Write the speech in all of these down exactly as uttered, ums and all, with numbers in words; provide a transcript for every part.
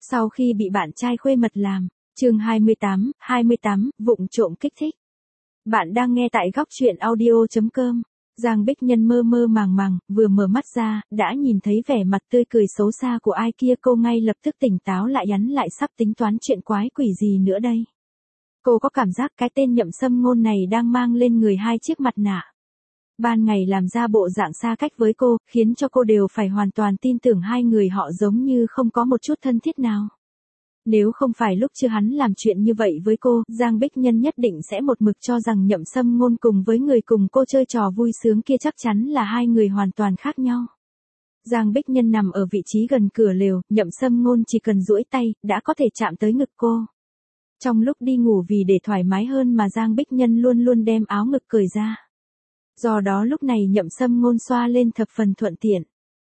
Sau khi bị bạn trai khuê mật làm, chương hai mươi tám, hai mươi tám, vụng trộm kích thích. Bạn đang nghe tại góc truyện audio chấm com. Giang Bích Nhân mơ mơ màng màng, vừa mở mắt ra, đã nhìn thấy vẻ mặt tươi cười xấu xa của ai kia, cô ngay lập tức tỉnh táo lại, nhắn lại sắp tính toán chuyện quái quỷ gì nữa đây. Cô có cảm giác cái tên Nhậm Sâm Ngôn này đang mang lên người hai chiếc mặt nạ. Ban ngày làm ra bộ dạng xa cách với cô, khiến cho cô đều phải hoàn toàn tin tưởng hai người họ giống như không có một chút thân thiết nào. Nếu không phải lúc chưa hắn làm chuyện như vậy với cô, Giang Bích Nhân nhất định sẽ một mực cho rằng Nhậm Sâm Ngôn cùng với người cùng cô chơi trò vui sướng kia chắc chắn là hai người hoàn toàn khác nhau. Giang Bích Nhân nằm ở vị trí gần cửa lều, Nhậm Sâm Ngôn chỉ cần duỗi tay, đã có thể chạm tới ngực cô. Trong lúc đi ngủ, vì để thoải mái hơn mà Giang Bích Nhân luôn luôn đem áo ngực cởi ra. Do đó lúc này Nhậm Sâm Ngôn xoa lên thập phần thuận tiện.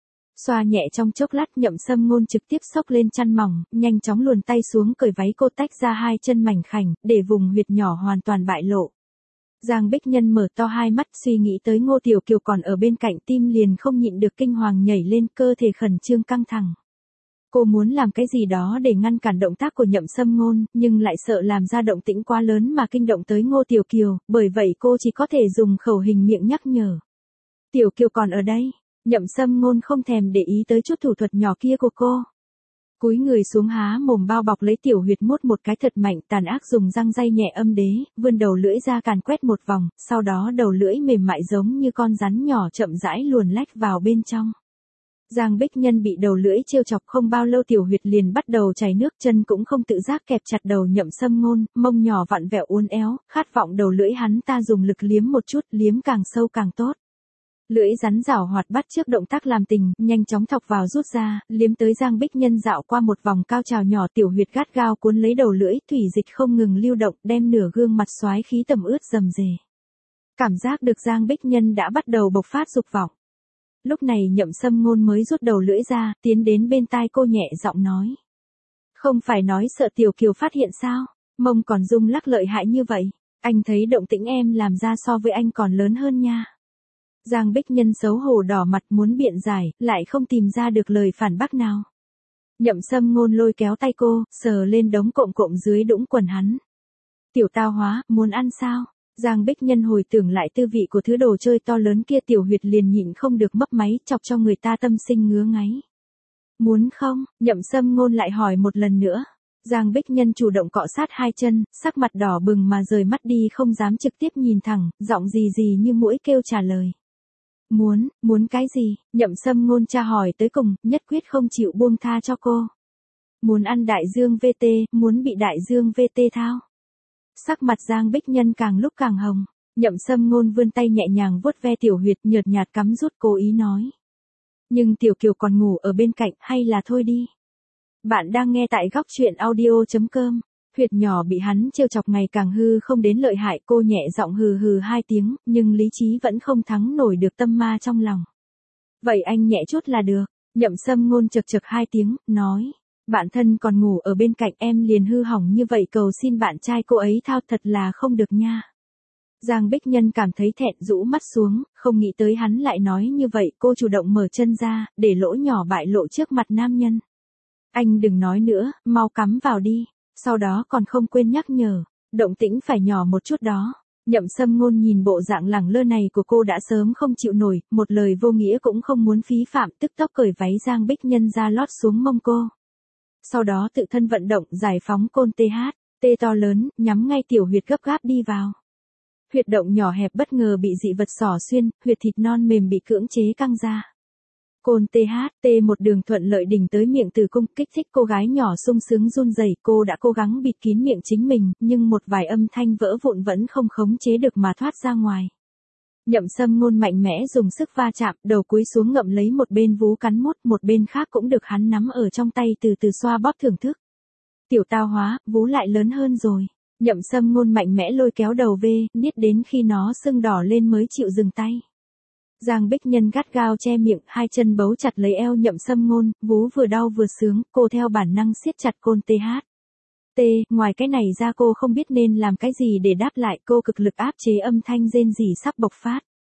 Xoa nhẹ trong chốc lát, Nhậm Sâm Ngôn trực tiếp xốc lên chăn mỏng, nhanh chóng luồn tay xuống cởi váy cô, tách ra hai chân mảnh khảnh, để vùng huyệt nhỏ hoàn toàn bại lộ. Giang Bích Nhân mở to hai mắt, suy nghĩ tới Ngô Tiểu Kiều còn ở bên cạnh, tim liền không nhịn được kinh hoàng nhảy lên, cơ thể khẩn trương căng thẳng. Cô muốn làm cái gì đó để ngăn cản động tác của Nhậm Sâm Ngôn, nhưng lại sợ làm ra động tĩnh quá lớn mà kinh động tới Ngô Tiểu Kiều, bởi vậy cô chỉ có thể dùng khẩu hình miệng nhắc nhở. Tiểu Kiều còn ở đây. Nhậm Sâm Ngôn không thèm để ý tới chút thủ thuật nhỏ kia của cô. Cúi người xuống há mồm bao bọc lấy tiểu huyệt, mút một cái thật mạnh, tàn ác dùng răng day nhẹ âm đế, vươn đầu lưỡi ra càn quét một vòng, sau đó đầu lưỡi mềm mại giống như con rắn nhỏ chậm rãi luồn lách vào bên trong. Giang Bích Nhân bị đầu lưỡi trêu chọc không bao lâu, tiểu huyệt liền bắt đầu chảy nước, chân cũng không tự giác kẹp chặt đầu Nhậm Sâm Ngôn, mông nhỏ vặn vẹo uốn éo, khát vọng đầu lưỡi hắn ta dùng lực liếm một chút, liếm càng sâu càng tốt. Lưỡi rắn rảo hoạt bắt trước động tác làm tình, nhanh chóng thọc vào rút ra, liếm tới Giang Bích Nhân dạo qua một vòng cao trào nhỏ, tiểu huyệt gắt gao cuốn lấy đầu lưỡi, thủy dịch không ngừng lưu động, đem nửa gương mặt xoái khí tẩm ướt rầm rề. Cảm giác được Giang Bích Nhân đã bắt đầu bộc phát dục vọng. Lúc này Nhậm Sâm Ngôn mới rút đầu lưỡi ra, tiến đến bên tai cô nhẹ giọng nói. Không phải nói sợ Tiểu Kiều phát hiện sao, mông còn rung lắc lợi hại như vậy, anh thấy động tĩnh em làm ra so với anh còn lớn hơn nha. Giang Bích Nhân xấu hổ đỏ mặt muốn biện giải, lại không tìm ra được lời phản bác nào. Nhậm Sâm Ngôn lôi kéo tay cô, sờ lên đống cộm cộm dưới đũng quần hắn. Tiểu tao hóa, muốn ăn sao? Giang Bích Nhân hồi tưởng lại tư vị của thứ đồ chơi to lớn kia, tiểu huyệt liền nhịn không được mấp máy, chọc cho người ta tâm sinh ngứa ngáy. Muốn không? Nhậm Sâm Ngôn lại hỏi một lần nữa. Giang Bích Nhân chủ động cọ sát hai chân, sắc mặt đỏ bừng mà rời mắt đi, không dám trực tiếp nhìn thẳng, giọng gì gì như muỗi kêu trả lời. Muốn, muốn cái gì? Nhậm Sâm Ngôn tra hỏi tới cùng, nhất quyết không chịu buông tha cho cô. Muốn ăn đại dương vê tê, muốn bị đại dương vê tê thao. Sắc mặt Giang Bích Nhân càng lúc càng hồng. Nhậm Sâm Ngôn vươn tay nhẹ nhàng vuốt ve tiểu huyệt, nhợt nhạt cắm rút, cố ý nói. Nhưng Tiểu Kiều còn ngủ ở bên cạnh, hay là thôi đi. Bạn đang nghe tại góc truyện audio chấm com. Huyệt nhỏ bị hắn trêu chọc ngày càng hư không đến lợi hại, cô nhẹ giọng hừ hừ hai tiếng, nhưng lý trí vẫn không thắng nổi được tâm ma trong lòng. Vậy anh nhẹ chút là được. Nhậm Sâm Ngôn chực chực hai tiếng, nói. Bạn thân còn ngủ ở bên cạnh, em liền hư hỏng như vậy, cầu xin bạn trai cô ấy thao, thật là không được nha. Giang Bích Nhân cảm thấy thẹn, rũ mắt xuống, không nghĩ tới hắn lại nói như vậy, cô chủ động mở chân ra, để lỗ nhỏ bại lộ trước mặt nam nhân. Anh đừng nói nữa, mau cắm vào đi. Sau đó còn không quên nhắc nhở, động tĩnh phải nhỏ một chút đó. Nhậm Sâm Ngôn nhìn bộ dạng lẳng lơ này của cô đã sớm không chịu nổi, một lời vô nghĩa cũng không muốn phí phạm, tức tốc cởi váy Giang Bích Nhân ra lót xuống mông cô. Sau đó tự thân vận động giải phóng côn tê hát, tê to lớn, nhắm ngay tiểu huyệt gấp gáp đi vào. Huyệt động nhỏ hẹp bất ngờ bị dị vật xỏ xuyên, huyệt thịt non mềm bị cưỡng chế căng ra. Côn tê hát, tê một đường thuận lợi đỉnh tới miệng tử cung, kích thích cô gái nhỏ sung sướng run rẩy, cô đã cố gắng bịt kín miệng chính mình, nhưng một vài âm thanh vỡ vụn vẫn không khống chế được mà thoát ra ngoài. Nhậm Sâm Ngôn mạnh mẽ dùng sức va chạm, đầu cúi xuống ngậm lấy một bên vú cắn mút, một bên khác cũng được hắn nắm ở trong tay từ từ xoa bóp thưởng thức. Tiểu tao hóa, vú lại lớn hơn rồi. Nhậm Sâm Ngôn mạnh mẽ lôi kéo đầu về, niết đến khi nó sưng đỏ lên mới chịu dừng tay. Giang Bích Nhân gắt gao che miệng, hai chân bấu chặt lấy eo Nhậm Sâm Ngôn, vú vừa đau vừa sướng, cô theo bản năng siết chặt côn tê hát. T, ngoài cái này ra cô không biết nên làm cái gì để đáp lại, cô cực lực áp chế âm thanh rên rỉ sắp bộc phát.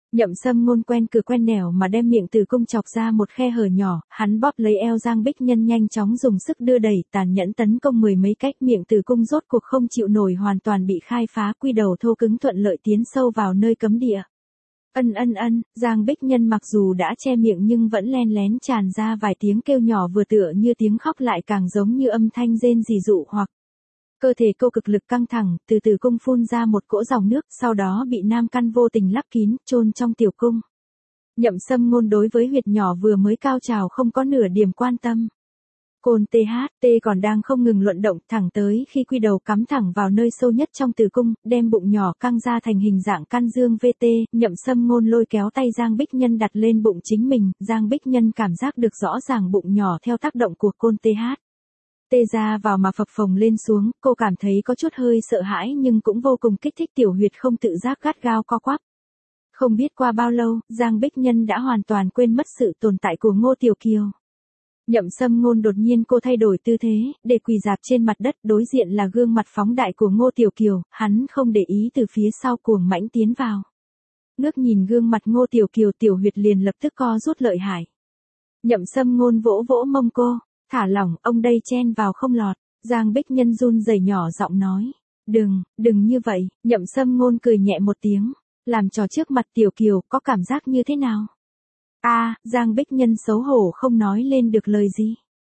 Nhậm Sâm Ngôn quen cửa quen nẻo mà đem miệng tử cung chọc ra một khe hở nhỏ, hắn bóp lấy eo Giang Bích Nhân nhanh chóng dùng sức đưa đẩy, tàn nhẫn tấn công mười mấy cách, miệng tử cung rốt cuộc không chịu nổi hoàn toàn bị khai phá, quy đầu thô cứng thuận lợi tiến sâu vào nơi cấm địa. Ân ân ân, Giang Bích Nhân mặc dù đã che miệng nhưng vẫn len lén tràn ra vài tiếng kêu nhỏ vừa tựa như tiếng khóc lại càng giống như âm thanh rên rỉ dụ hoặc. Cơ thể cô cực lực căng thẳng, từ từ cung phun ra một cỗ dòng nước, sau đó bị nam căn vô tình lắp kín, chôn trong tiểu cung. Nhậm Sâm Ngôn đối với huyệt nhỏ vừa mới cao trào không có nửa điểm quan tâm. Côn tê hát tê còn đang không ngừng luận động thẳng tới khi quy đầu cắm thẳng vào nơi sâu nhất trong tử cung, đem bụng nhỏ căng ra thành hình dạng căn dương vê tê, Nhậm Sâm Ngôn lôi kéo tay Giang Bích Nhân đặt lên bụng chính mình, Giang Bích Nhân cảm giác được rõ ràng bụng nhỏ theo tác động của côn tê hát tê ra vào mà phập phồng lên xuống, cô cảm thấy có chút hơi sợ hãi nhưng cũng vô cùng kích thích, tiểu huyệt không tự giác gắt gao co quắp. Không biết qua bao lâu, Giang Bích Nhân đã hoàn toàn quên mất sự tồn tại của Ngô Tiểu Kiều. Nhậm Sâm Ngôn đột nhiên cô thay đổi tư thế, để quỳ dạp trên mặt đất, đối diện là gương mặt phóng đại của Ngô Tiểu Kiều, hắn không để ý từ phía sau cuồng mãnh tiến vào. Ngước nhìn gương mặt Ngô Tiểu Kiều, tiểu huyệt liền lập tức co rút lợi hại. Nhậm Sâm Ngôn vỗ vỗ mông cô, thả lỏng, ông đây chen vào không lọt. Giang Bích Nhân run rẩy nhỏ giọng nói, đừng, đừng như vậy. Nhậm Sâm Ngôn cười nhẹ một tiếng, làm trò trước mặt Tiểu Kiều, có cảm giác như thế nào? A, à, Giang Bích Nhân xấu hổ không nói lên được lời gì.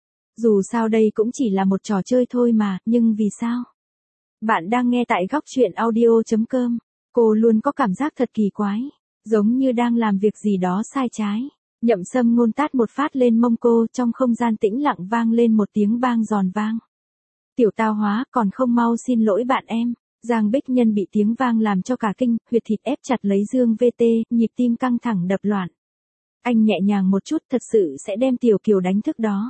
Dù sao đây cũng chỉ là một trò chơi thôi mà, nhưng vì sao? Bạn đang nghe tại góc truyện audio chấm com. Cô luôn có cảm giác thật kỳ quái, giống như đang làm việc gì đó sai trái. Nhậm Sâm Ngôn tát một phát lên mông cô, trong không gian tĩnh lặng vang lên một tiếng bang giòn vang. Tiểu tao hóa, còn không mau xin lỗi bạn em. Giang Bích Nhân bị tiếng vang làm cho cả kinh, huyệt thịt ép chặt lấy dương vê tê, nhịp tim căng thẳng đập loạn. Anh nhẹ nhàng một chút thật sự sẽ đem Tiểu Kiều đánh thức đó.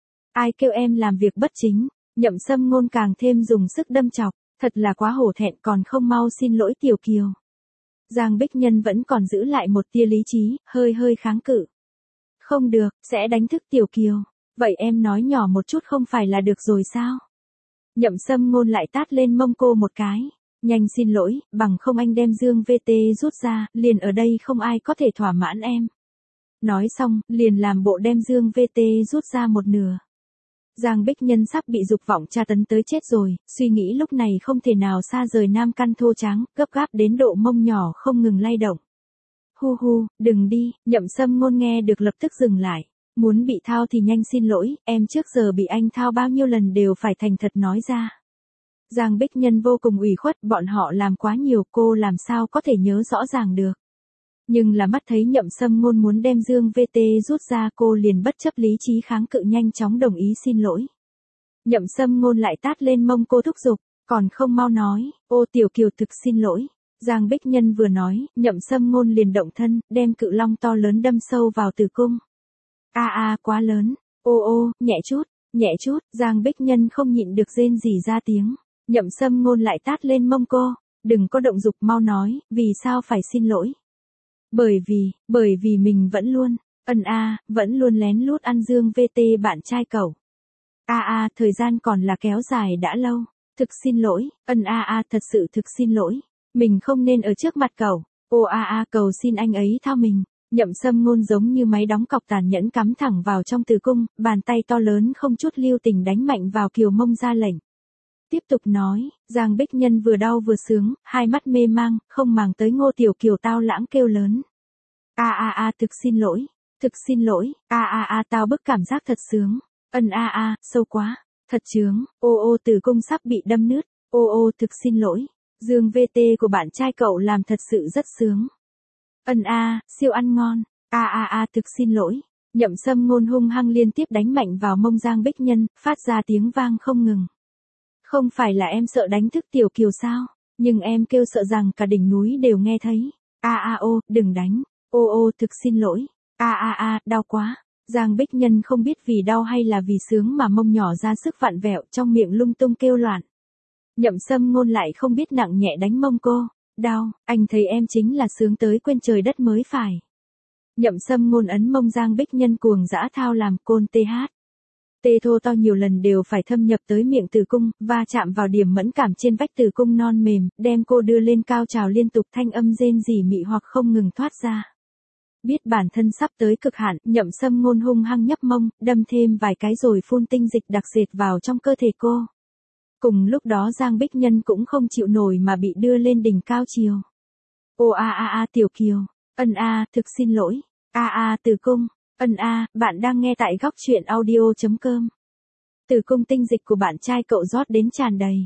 Ai kêu em làm việc bất chính? Nhậm Sâm Ngôn càng thêm dùng sức đâm chọc, thật là quá hổ thẹn, còn không mau xin lỗi Tiểu Kiều. Giang Bích Nhân vẫn còn giữ lại một tia lý trí, hơi hơi kháng cự. Không được, sẽ đánh thức Tiểu Kiều. Vậy em nói nhỏ một chút không phải là được rồi sao? Nhậm Sâm Ngôn lại tát lên mông cô một cái. Nhanh xin lỗi, bằng không anh đem dương vê tê rút ra, liền ở đây không ai có thể thỏa mãn em. Nói xong, liền làm bộ đem dương vê tê rút ra một nửa. Giang Bích Nhân sắp bị dục vọng tra tấn tới chết rồi, suy nghĩ lúc này không thể nào xa rời nam căn thô trắng, gấp gáp đến độ mông nhỏ không ngừng lay động. Hu hu, đừng đi, Nhậm Sâm Ngôn nghe được lập tức dừng lại. Muốn bị thao thì nhanh xin lỗi, em trước giờ bị anh thao bao nhiêu lần đều phải thành thật nói ra. Giang Bích Nhân vô cùng ủy khuất, bọn họ làm quá nhiều, cô làm sao có thể nhớ rõ ràng được. Nhưng là mắt thấy Nhậm Sâm Ngôn muốn đem dương vê tê rút ra, cô liền bất chấp lý trí kháng cự nhanh chóng đồng ý xin lỗi. Nhậm Sâm Ngôn lại tát lên mông cô thúc giục, còn không mau nói, ô Tiểu Kiều thực xin lỗi. Giang Bích Nhân vừa nói, Nhậm Sâm Ngôn liền động thân, đem cự long to lớn đâm sâu vào tử cung. A à, a à, quá lớn, ô ô, nhẹ chút, nhẹ chút, Giang Bích Nhân không nhịn được rên rỉ ra tiếng. Nhậm Sâm Ngôn lại tát lên mông cô, đừng có động dục, mau nói, vì sao phải xin lỗi? Bởi vì, bởi vì mình vẫn luôn, ân a, à, vẫn luôn lén lút ăn dương vê tê bạn trai cậu. A à, a, à, thời gian còn là kéo dài đã lâu, thực xin lỗi, ân a a, thật sự thực xin lỗi, mình không nên ở trước mặt cậu. Ô a a, cầu xin anh ấy thao mình. Nhậm Sâm Ngôn giống như máy đóng cọc tàn nhẫn cắm thẳng vào trong tử cung, bàn tay to lớn không chút lưu tình đánh mạnh vào Kiều mông ra lệnh. Tiếp tục nói, Giang Bích Nhân vừa đau vừa sướng, hai mắt mê mang, không màng tới Ngô Tiểu Kiều tao lãng kêu lớn. A a a, thực xin lỗi, thực xin lỗi, a a a, tao bức cảm giác thật sướng. Ân a a, sâu quá, thật chướng, ô ô tử cung sắp bị đâm nứt, ô ô thực xin lỗi, dương vê tê của bạn trai cậu làm thật sự rất sướng. Ân a, siêu ăn ngon, a a a, thực xin lỗi. Nhậm Sâm Ngôn hung hăng liên tiếp đánh mạnh vào mông Giang Bích Nhân, phát ra tiếng vang không ngừng. Không phải là em sợ đánh thức Tiểu Kiều sao, nhưng em kêu sợ rằng cả đỉnh núi đều nghe thấy. A a ô, đừng đánh, ô ô thực xin lỗi, a a a, đau quá. Giang Bích Nhân không biết vì đau hay là vì sướng mà mông nhỏ ra sức vặn vẹo, trong miệng lung tung kêu loạn. Nhậm Sâm Ngôn lại không biết nặng nhẹ đánh mông cô. Đau, anh thấy em chính là sướng tới quên trời đất mới phải. Nhậm Sâm Ngôn ấn mông Giang Bích Nhân cuồng dã thao làm côn tê hát. Tê thô to nhiều lần đều phải thâm nhập tới miệng tử cung, va chạm vào điểm mẫn cảm trên vách tử cung non mềm, đem cô đưa lên cao trào liên tục, thanh âm rên rỉ mị hoặc không ngừng thoát ra. Biết bản thân sắp tới cực hạn, Nhậm Sâm Ngôn hung hăng nhấp mông, đâm thêm vài cái rồi phun tinh dịch đặc sệt vào trong cơ thể cô. Cùng lúc đó Giang Bích Nhân cũng không chịu nổi mà bị đưa lên đỉnh cao chiều. Ô a a a Tiểu Kiều, ân a, thực xin lỗi, a a tử cung, ân a, bạn đang nghe tại góc truyện audio.com. Tử cung tinh dịch của bạn trai cậu rót đến tràn đầy.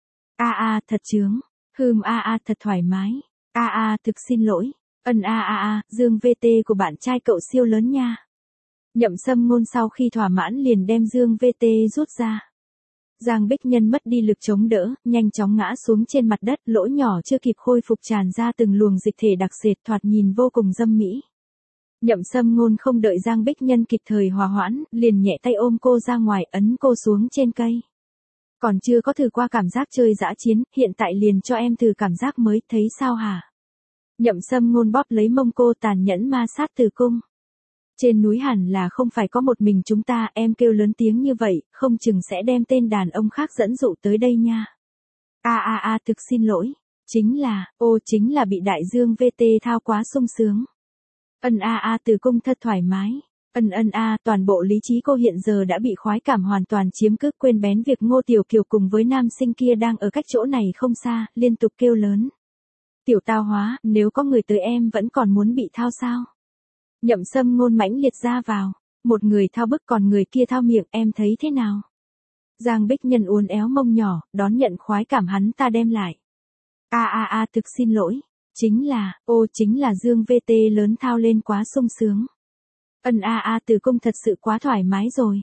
A a, thật chướng, hừm a a, thật thoải mái, a a, thực xin lỗi, ân a a a, dương vê tê của bạn trai cậu siêu lớn nha. Nhậm Sâm Ngôn sau khi thỏa mãn liền đem dương vê tê rút ra. Giang Bích Nhân mất đi lực chống đỡ, nhanh chóng ngã xuống trên mặt đất, lỗ nhỏ chưa kịp khôi phục tràn ra từng luồng dịch thể đặc sệt, thoạt nhìn vô cùng dâm mỹ. Nhậm Sâm Ngôn không đợi Giang Bích Nhân kịp thời hòa hoãn, liền nhẹ tay ôm cô ra ngoài, ấn cô xuống trên cây. Còn chưa có thử qua cảm giác chơi dã chiến, hiện tại liền cho em thử cảm giác mới, thấy sao hả? Nhậm Sâm Ngôn bóp lấy mông cô, tàn nhẫn ma sát tử cung. Trên núi hẳn là không phải có một mình chúng ta, em kêu lớn tiếng như vậy, không chừng sẽ đem tên đàn ông khác dẫn dụ tới đây nha. A a a, thực xin lỗi, chính là, ô chính là bị đại dương vê tê thao quá sung sướng. Ân a a, tử cung thật thoải mái. Ân ân a, toàn bộ lý trí cô hiện giờ đã bị khoái cảm hoàn toàn chiếm cứ, quên bén việc Ngô Tiểu Kiều cùng với nam sinh kia đang ở cách chỗ này không xa, liên tục kêu lớn. Tiểu tao hóa, nếu có người tới em vẫn còn muốn bị thao sao? Nhậm Sâm Ngôn mãnh liệt ra vào, một người thao bức còn người kia thao miệng, em thấy thế nào? Giang Bích Nhân uốn éo mông nhỏ, đón nhận khoái cảm hắn ta đem lại. A a a, thực xin lỗi, chính là, ô chính là dương vê tê lớn thao lên quá sung sướng. Ân a a, tử cung thật sự quá thoải mái rồi.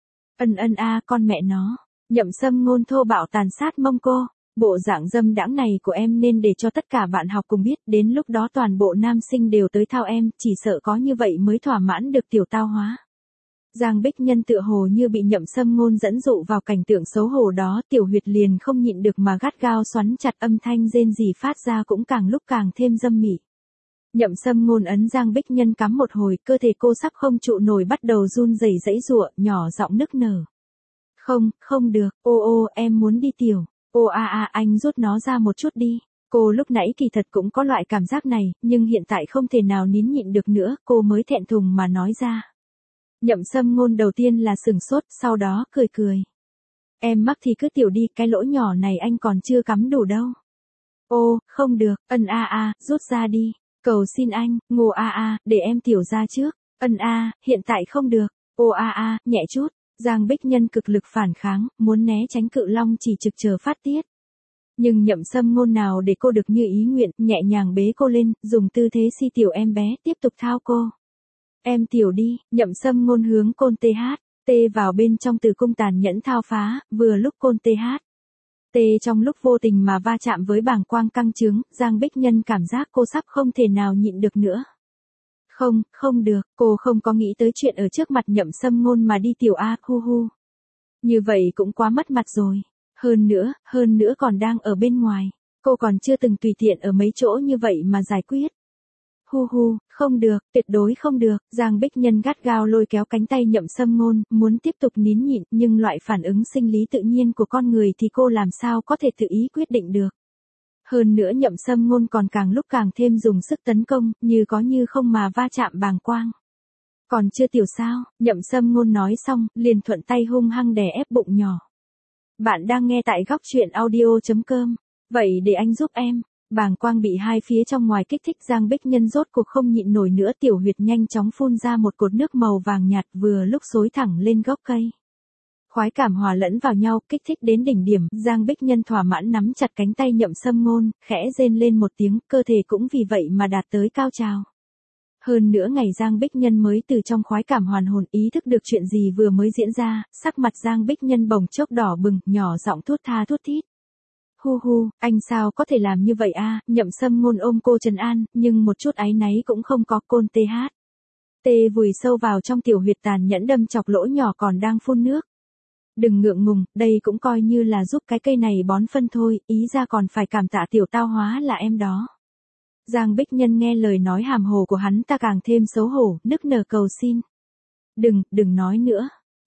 Ân ân a, con mẹ nó. Nhậm Sâm Ngôn thô bạo tàn sát mông cô. Bộ dạng dâm đãng này của em nên để cho tất cả bạn học cùng biết, đến lúc đó toàn bộ nam sinh đều tới thao em, chỉ sợ có như vậy mới thỏa mãn được tiểu tao hóa. Giang Bích Nhân tựa hồ như bị Nhậm Sâm Ngôn dẫn dụ vào cảnh tượng xấu hổ đó, tiểu huyệt liền không nhịn được mà gắt gao xoắn chặt, âm thanh rên rỉ phát ra cũng càng lúc càng thêm dâm mị. Nhậm Sâm Ngôn ấn Giang Bích Nhân cắm một hồi, cơ thể cô sắp không trụ nổi bắt đầu run rẩy giãy giụa, nhỏ giọng nức nở. Không, không được, ô ô, em muốn đi tiểu. Ô a a, anh rút nó ra một chút đi. Cô lúc nãy kỳ thật cũng có loại cảm giác này, nhưng hiện tại không thể nào nín nhịn được nữa, cô mới thẹn thùng mà nói ra. Nhậm Sâm Ngôn đầu tiên là sừng sốt, sau đó cười cười. Em mắc thì cứ tiểu đi, cái lỗ nhỏ này anh còn chưa cắm đủ đâu. Ô, không được, ân a a, rút ra đi. Cầu xin anh, Ngô a a, để em tiểu ra trước. Ân a, hiện tại không được. Ô a a, nhẹ chút. Giang Bích Nhân cực lực phản kháng, muốn né tránh cự long chỉ trực chờ phát tiết. Nhưng Nhậm Sâm Ngôn nào để cô được như ý nguyện, nhẹ nhàng bế cô lên, dùng tư thế si tiểu em bé, tiếp tục thao cô. Em tiểu đi, Nhậm Sâm Ngôn hướng côn tê hát, tê vào bên trong tử cung tàn nhẫn thao phá, vừa lúc côn tê hát. Tê trong lúc vô tình mà va chạm với bàng quang căng trướng, Giang Bích Nhân cảm giác cô sắp không thể nào nhịn được nữa. Không, không được, cô không có nghĩ tới chuyện ở trước mặt Nhậm Sâm Ngôn mà đi tiểu a, hu hu. Như vậy cũng quá mất mặt rồi. Hơn nữa, hơn nữa còn đang ở bên ngoài. Cô còn chưa từng tùy tiện ở mấy chỗ như vậy mà giải quyết. Hu hu, không được, tuyệt đối không được. Giang Bích Nhân gắt gao lôi kéo cánh tay Nhậm Sâm Ngôn, muốn tiếp tục nín nhịn, nhưng loại phản ứng sinh lý tự nhiên của con người thì cô làm sao có thể tự ý quyết định được. Hơn nữa Nhậm Sâm Ngôn còn càng lúc càng thêm dùng sức tấn công, như có như không mà va chạm bàng quang. Còn chưa tiểu sao, Nhậm Sâm Ngôn nói xong, liền thuận tay hung hăng đè ép bụng nhỏ. Bạn đang nghe tại góc truyện audio.com. Vậy để anh giúp em. Bàng quang bị hai phía trong ngoài kích thích, Giang Bích Nhân rốt cuộc không nhịn nổi nữa, tiểu huyệt nhanh chóng phun ra một cột nước màu vàng nhạt, vừa lúc xối thẳng lên gốc cây. Khoái cảm hòa lẫn vào nhau, kích thích đến đỉnh điểm, Giang Bích Nhân thỏa mãn nắm chặt cánh tay Nhậm Sâm Ngôn, khẽ rên lên một tiếng, cơ thể cũng vì vậy mà đạt tới cao trào. Hơn nữa ngày Giang Bích Nhân mới từ trong khoái cảm hoàn hồn, ý thức được chuyện gì vừa mới diễn ra, sắc mặt Giang Bích Nhân bồng chốc đỏ bừng, nhỏ giọng thút tha thút thít. Hu hu, anh sao có thể làm như vậy a? Nhậm Sâm Ngôn ôm cô trấn an, nhưng một chút áy náy cũng không có, côn tê hát. Tê vùi sâu vào trong tiểu huyệt tàn nhẫn đâm chọc lỗ nhỏ còn đang phun nước. Đừng ngượng ngùng, đây cũng coi như là giúp cái cây này bón phân thôi, ý ra còn phải cảm tạ tiểu tao hóa là em đó. Giang Bích Nhân nghe lời nói hàm hồ của hắn ta càng thêm xấu hổ, nức nở cầu xin. Đừng, đừng nói nữa.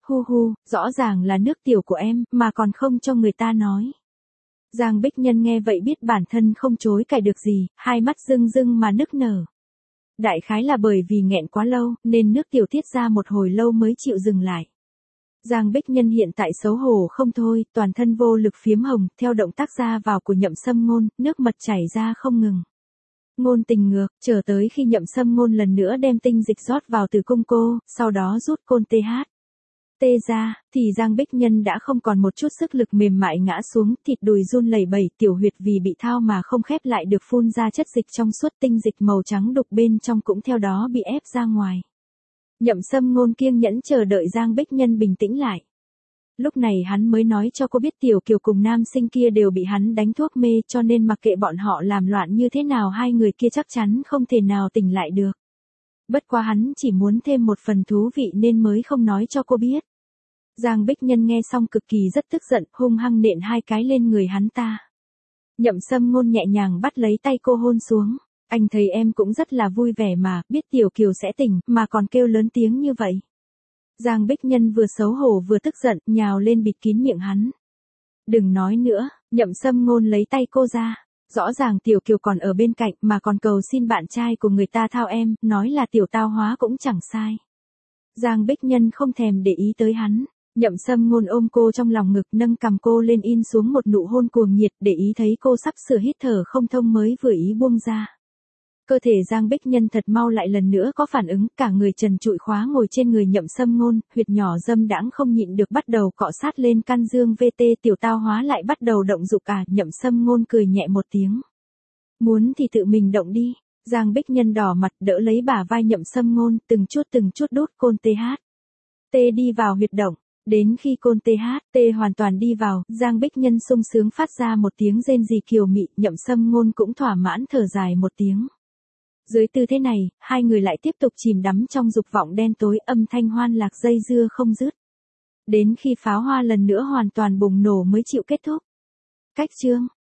hu hu, rõ ràng là nước tiểu của em, mà còn không cho người ta nói. Giang Bích Nhân nghe vậy biết bản thân không chối cãi được gì, hai mắt rưng rưng mà nức nở. Đại khái là bởi vì nghẹn quá lâu, nên nước tiểu tiết ra một hồi lâu mới chịu dừng lại. Giang Bích Nhân hiện tại xấu hổ không thôi, toàn thân vô lực phiếm hồng, theo động tác ra vào của Nhậm Sâm Ngôn, nước mật chảy ra không ngừng. Ngôn tình ngược, chờ tới khi Nhậm Sâm Ngôn lần nữa đem tinh dịch rót vào tử cung cô, sau đó rút côn tê hát tê ra, thì Giang Bích Nhân đã không còn một chút sức lực, mềm mại ngã xuống, thịt đùi run lẩy bẩy, tiểu huyệt vì bị thao mà không khép lại được phun ra chất dịch trong suốt, tinh dịch màu trắng đục bên trong cũng theo đó bị ép ra ngoài. Nhậm Sâm Ngôn kiêng nhẫn chờ đợi Giang Bích Nhân bình tĩnh lại. Lúc này hắn mới nói cho cô biết Tiểu Kiều cùng nam sinh kia đều bị hắn đánh thuốc mê, cho nên mặc kệ bọn họ làm loạn như thế nào hai người kia chắc chắn không thể nào tỉnh lại được. Bất quá hắn chỉ muốn thêm một phần thú vị nên mới không nói cho cô biết. Giang Bích Nhân nghe xong cực kỳ rất tức giận, hung hăng nện hai cái lên người hắn ta. Nhậm Sâm Ngôn nhẹ nhàng bắt lấy tay cô hôn xuống. Anh thấy em cũng rất là vui vẻ mà, biết Tiểu Kiều sẽ tỉnh, mà còn kêu lớn tiếng như vậy. Giang Bích Nhân vừa xấu hổ vừa tức giận, nhào lên bịt kín miệng hắn. Đừng nói nữa, Nhậm Sâm Ngôn lấy tay cô ra. Rõ ràng Tiểu Kiều còn ở bên cạnh mà còn cầu xin bạn trai của người ta thao em, nói là tiểu tao hóa cũng chẳng sai. Giang Bích Nhân không thèm để ý tới hắn. Nhậm Sâm Ngôn ôm cô trong lòng ngực, nâng cằm cô lên in xuống một nụ hôn cuồng nhiệt, để ý thấy cô sắp sửa hít thở không thông mới vừa ý buông ra. Cơ thể Giang Bích Nhân thật mau lại lần nữa có phản ứng, cả người trần trụi khóa ngồi trên người Nhậm Sâm Ngôn, huyệt nhỏ dâm đãng không nhịn được bắt đầu cọ sát lên căn dương vê tê, tiểu tao hóa lại bắt đầu động dục à. Nhậm Sâm Ngôn cười nhẹ một tiếng. Muốn thì tự mình động đi. Giang Bích Nhân đỏ mặt đỡ lấy bả vai Nhậm Sâm Ngôn, từng chút từng chút đút côn tê hát tê đi vào huyệt động. Đến khi côn tê hát tê hoàn toàn đi vào, Giang Bích Nhân sung sướng phát ra một tiếng rên rỉ kiều mị, Nhậm Sâm Ngôn cũng thỏa mãn thở dài một tiếng. Dưới tư thế này, hai người lại tiếp tục chìm đắm trong dục vọng đen tối, âm thanh hoan lạc dây dưa không dứt. Đến khi pháo hoa lần nữa hoàn toàn bùng nổ mới chịu kết thúc. Cách chương